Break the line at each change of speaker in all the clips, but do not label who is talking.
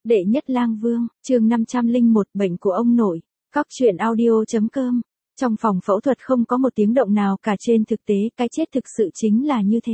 Đệ nhất lang vương, chương 501, bệnh của ông nội. Cóc truyện audio.com. Trong phòng phẫu thuật không có một tiếng động nào cả, trên thực tế, cái chết thực sự chính là như thế.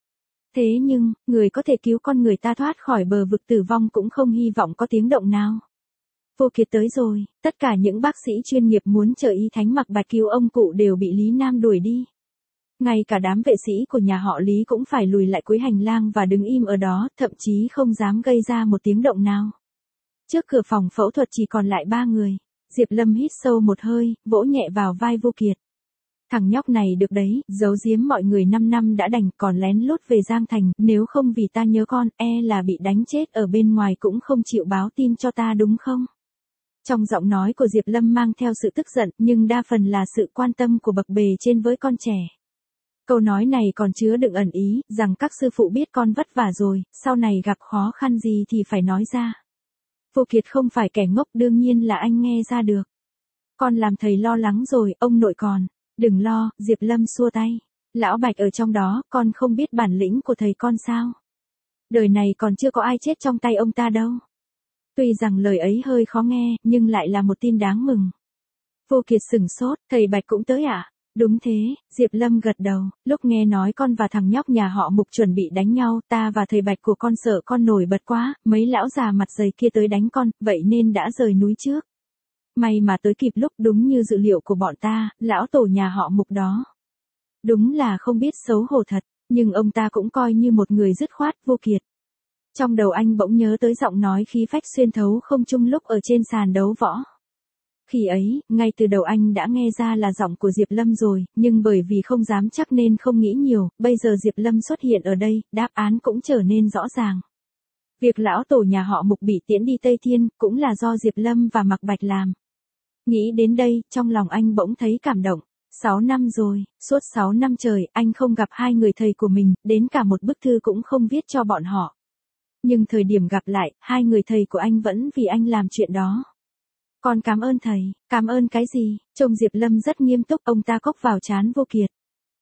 Thế nhưng, người có thể cứu con người ta thoát khỏi bờ vực tử vong cũng không hy vọng có tiếng động nào. Vô Kiệt tới rồi, tất cả những bác sĩ chuyên nghiệp muốn trợ y Thánh Mặc Bạch cứu ông cụ đều bị Lý Nam đuổi đi. Ngay cả đám vệ sĩ của nhà họ Lý cũng phải lùi lại cuối hành lang và đứng im ở đó, thậm chí không dám gây ra một tiếng động nào. Trước cửa phòng phẫu thuật chỉ còn lại 3 người. Diệp Lâm hít sâu một hơi, vỗ nhẹ vào vai Vô Kiệt. Thằng nhóc này được đấy, giấu giếm mọi người 5 năm đã đành, còn lén lút về Giang Thành, nếu không vì ta nhớ con, là bị đánh chết ở bên ngoài cũng không chịu báo tin cho ta đúng không? Trong giọng nói của Diệp Lâm mang theo sự tức giận, nhưng đa phần là sự quan tâm của bậc bề trên với con trẻ. Câu nói này còn chứa đựng ẩn ý, rằng các sư phụ biết con vất vả rồi, sau này gặp khó khăn gì thì phải nói ra. Vô Kiệt không phải kẻ ngốc, đương nhiên là anh nghe ra được. Con làm thầy lo lắng rồi, ông nội còn. Đừng lo, Diệp Lâm xua tay. Lão Bạch ở trong đó, con không biết bản lĩnh của thầy con sao? Đời này còn chưa có ai chết trong tay ông ta đâu. Tuy rằng lời ấy hơi khó nghe, nhưng lại là một tin đáng mừng. Vô Kiệt sửng sốt, thầy Bạch cũng tới à? Đúng thế, Diệp Lâm gật đầu, lúc nghe nói con và thằng nhóc nhà họ Mục chuẩn bị đánh nhau, ta và thầy Bạch của con sợ con nổi bật quá, mấy lão già mặt dày kia tới đánh con, vậy nên đã rời núi trước. May mà tới kịp lúc, đúng như dự liệu của bọn ta, lão tổ nhà họ Mục đó. Đúng là không biết xấu hổ thật, nhưng ông ta cũng coi như một người dứt khoát. Vô Kiệt. Trong đầu anh bỗng nhớ tới giọng nói khí phách xuyên thấu không trung lúc ở trên sàn đấu võ. Khi ấy, ngay từ đầu anh đã nghe ra là giọng của Diệp Lâm rồi, nhưng bởi vì không dám chắc nên không nghĩ nhiều, bây giờ Diệp Lâm xuất hiện ở đây, đáp án cũng trở nên rõ ràng. Việc lão tổ nhà họ Mục bị tiễn đi Tây Thiên, cũng là do Diệp Lâm và Mặc Bạch làm. Nghĩ đến đây, trong lòng anh bỗng thấy cảm động. 6 năm rồi, suốt 6 năm trời, anh không gặp hai người thầy của mình, đến cả một bức thư cũng không viết cho bọn họ. Nhưng thời điểm gặp lại, hai người thầy của anh vẫn vì anh làm chuyện đó. Con cảm ơn thầy. Cảm ơn cái gì? Trông Diệp Lâm rất nghiêm túc, ông ta cốc vào trán Vô Kiệt.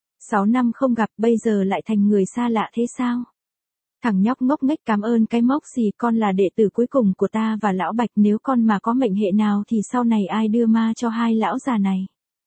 6 năm không gặp, bây giờ lại thành người xa lạ thế sao? Thằng nhóc ngốc nghếch, cảm ơn cái mốc gì, con là đệ tử cuối cùng của ta và lão Bạch, nếu con mà có mệnh hệ nào thì sau này ai đưa ma cho hai lão già này?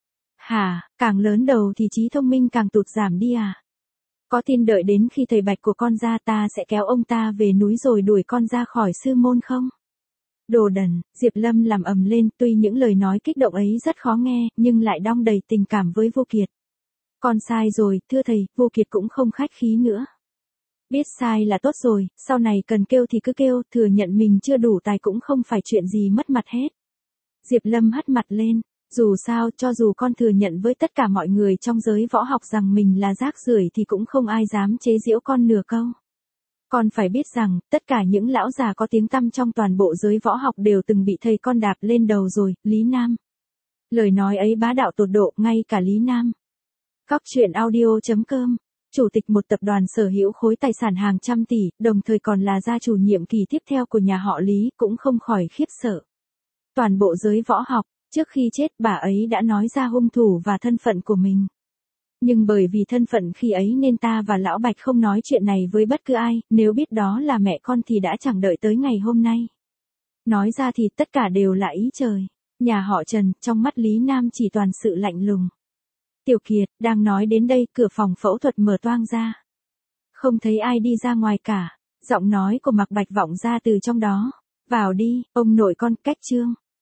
Hả, càng lớn đầu thì trí thông minh càng tụt giảm đi à? Có tin đợi đến khi thầy Bạch của con ra ta sẽ kéo ông ta về núi rồi đuổi con ra khỏi sư môn không? Đồ đần, Diệp Lâm làm ầm lên, tuy những lời nói kích động ấy rất khó nghe, nhưng lại đong đầy tình cảm với Vô Kiệt. Con sai rồi, thưa thầy, Vô Kiệt cũng không khách khí nữa. Biết sai là tốt rồi, sau này cần kêu thì cứ kêu, thừa nhận mình chưa đủ tài cũng không phải chuyện gì mất mặt hết. Diệp Lâm hất mặt lên, dù sao, cho dù con thừa nhận với tất cả mọi người trong giới võ học rằng mình là rác rưởi thì cũng không ai dám chế giễu con nửa câu. Con phải biết rằng, tất cả những lão già có tiếng tăm trong toàn bộ giới võ học đều từng bị thầy con đạp lên đầu rồi, Lý Nam. Lời nói ấy bá đạo tột độ, ngay cả Lý Nam. Cóc truyện audio.com. Chủ tịch một tập đoàn sở hữu khối tài sản hàng trăm tỷ, đồng thời còn là gia chủ nhiệm kỳ tiếp theo của nhà họ Lý, cũng không khỏi khiếp sợ. Toàn bộ giới võ học, trước khi chết bà ấy đã nói ra hung thủ và thân phận của mình. Nhưng bởi vì thân phận khi ấy nên ta và lão Bạch không nói chuyện này với bất cứ ai, nếu biết đó là mẹ con thì đã chẳng đợi tới ngày hôm nay. Nói ra thì tất cả đều là ý trời. Nhà họ Trần, trong mắt Lý Nam chỉ toàn sự lạnh lùng. Tiểu Kiệt, đang nói đến đây, cửa phòng phẫu thuật mở toang ra. Không thấy ai đi ra ngoài cả. Giọng nói của Mặc Bạch vọng ra từ trong đó. Vào đi, ông nội con, cách chương.